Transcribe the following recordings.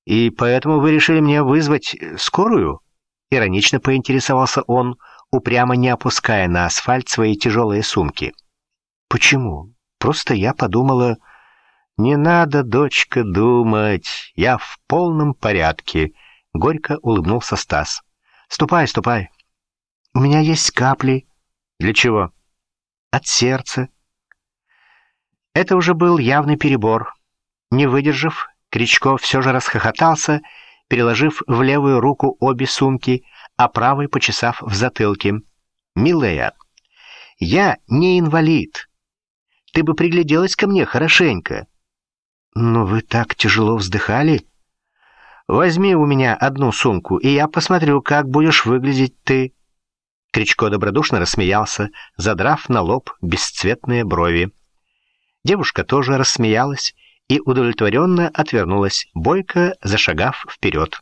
И поэтому вы решили мне вызвать скорую?» Иронично поинтересовался он, упрямо не опуская на асфальт свои тяжелые сумки. «Почему? Просто я подумала...» «Не надо, дочка, думать. Я в полном порядке», — горько улыбнулся Стас. «Ступай, ступай. У меня есть капли». «Для чего?» «От сердца». Это уже был явный перебор. Не выдержав, Кричко все же расхохотался, переложив в левую руку обе сумки, а правой почесав в затылке. «Милая, я не инвалид. Ты бы пригляделась ко мне хорошенько». «Но вы так тяжело вздыхали». «Возьми у меня одну сумку, и я посмотрю, как будешь выглядеть ты». Кричко добродушно рассмеялся, задрав на лоб бесцветные брови. Девушка тоже рассмеялась и удовлетворенно отвернулась, бойко зашагав вперед.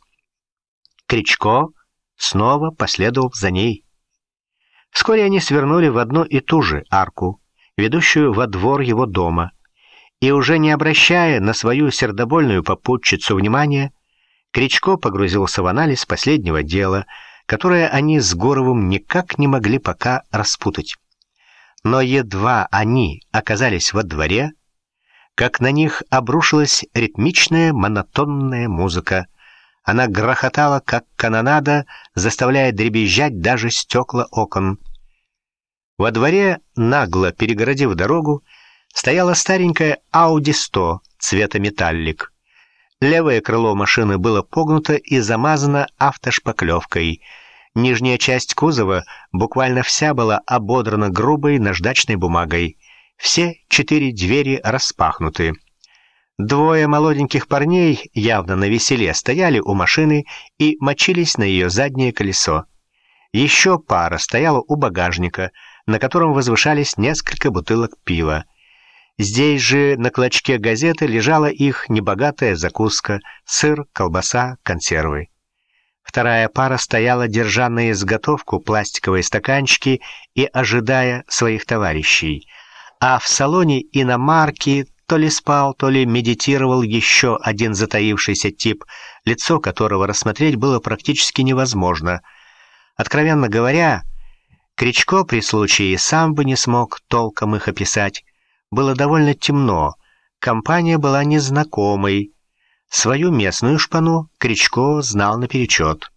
Кричко снова последовал за ней. Вскоре они свернули в одну и ту же арку, ведущую во двор его дома, и уже не обращая на свою сердобольную попутчицу внимания, Кричко погрузился в анализ последнего дела, которое они с Горовым никак не могли пока распутать. Но едва они оказались во дворе, как на них обрушилась ритмичная монотонная музыка. Она грохотала, как канонада, заставляя дребезжать даже стекла окон. Во дворе, нагло перегородив дорогу, стояла старенькая Audi 100 цвета металлик. Левое крыло машины было погнуто и замазано автошпаклевкой. Нижняя часть кузова буквально вся была ободрана грубой наждачной бумагой. Все 4 двери распахнуты. Двое молоденьких парней, явно навеселе, стояли у машины и мочились на ее заднее колесо. Еще пара стояла у багажника, на котором возвышались несколько бутылок пива. Здесь же на клочке газеты лежала их небогатая закуска: сыр, колбаса, консервы. Вторая пара стояла, держа на изготовку пластиковые стаканчики и ожидая своих товарищей. А в салоне иномарки то ли спал, то ли медитировал еще один затаившийся тип, лицо которого рассмотреть было практически невозможно. Откровенно говоря, Кричко при случае сам бы не смог толком их описать. Было довольно темно, компания была незнакомой. Свою местную шпану Кричко знал наперечет.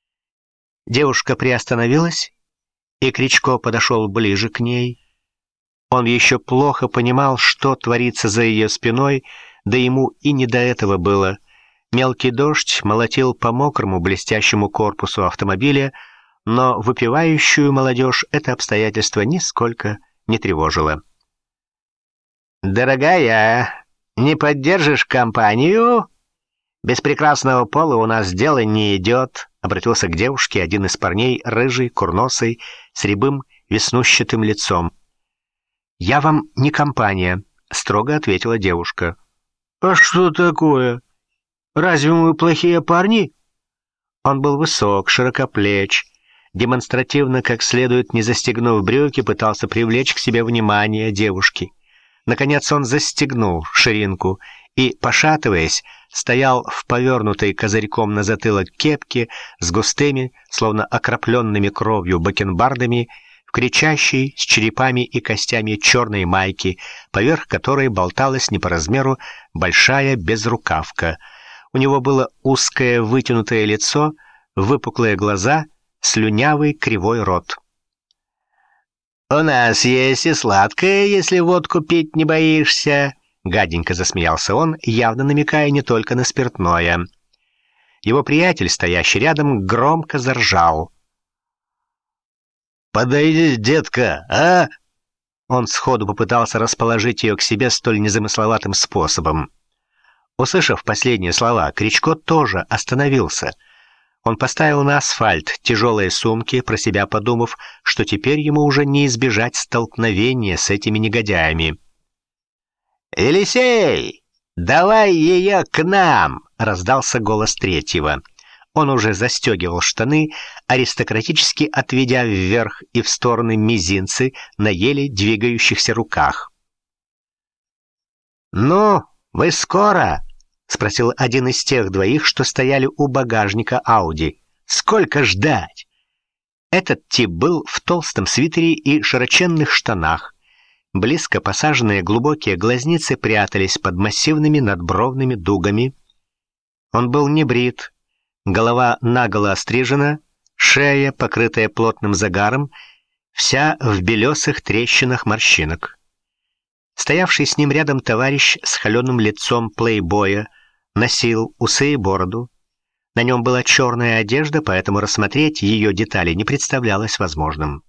Девушка приостановилась, и Кричко подошел ближе к ней. Он еще плохо понимал, что творится за ее спиной, да ему и не до этого было. Мелкий дождь молотил по мокрому блестящему корпусу автомобиля, но выпивающую молодежь это обстоятельство нисколько не тревожило. «Дорогая, не поддержишь компанию? Без прекрасного пола у нас дело не идет», — обратился к девушке один из парней, рыжий, курносый, с рябым, веснущатым лицом. «Я вам не компания», — строго ответила девушка. «А что такое? Разве мы плохие парни?» Он был высок, широкоплеч, демонстративно, как следует, не застегнув брюки, пытался привлечь к себе внимание девушки. Наконец он застегнул ширинку и, пошатываясь, стоял в повернутой козырьком на затылок кепке с густыми, словно окропленными кровью бакенбардами, в кричащей с черепами и костями черной майке, поверх которой болталась не по размеру большая безрукавка. У него было узкое вытянутое лицо, выпуклые глаза, слюнявый кривой рот. «У нас есть и сладкое, если водку пить не боишься», — гаденько засмеялся он, явно намекая не только на спиртное. Его приятель, стоящий рядом, громко заржал. «Подойди, детка, а?» Он сходу попытался расположить ее к себе столь незамысловатым способом. Услышав последние слова, Кричко тоже остановился. Он поставил на асфальт тяжелые сумки, про себя подумав, что теперь ему уже не избежать столкновения с этими негодяями. «Елисей, давай ее к нам!» — раздался голос третьего. Он уже застегивал штаны, аристократически отведя вверх и в стороны мизинцы на еле двигающихся руках. «Ну, вы скоро?» — спросил один из тех двоих, что стояли у багажника Ауди. «Сколько ждать?» Этот тип был в толстом свитере и широченных штанах. Близко посаженные глубокие глазницы прятались под массивными надбровными дугами. Он был не брит, голова наголо острижена, шея, покрытая плотным загаром, вся в белесых трещинах морщинок. Стоявший с ним рядом товарищ с холеным лицом плейбоя носил усы и бороду. На нем была черная одежда, поэтому рассмотреть ее детали не представлялось возможным.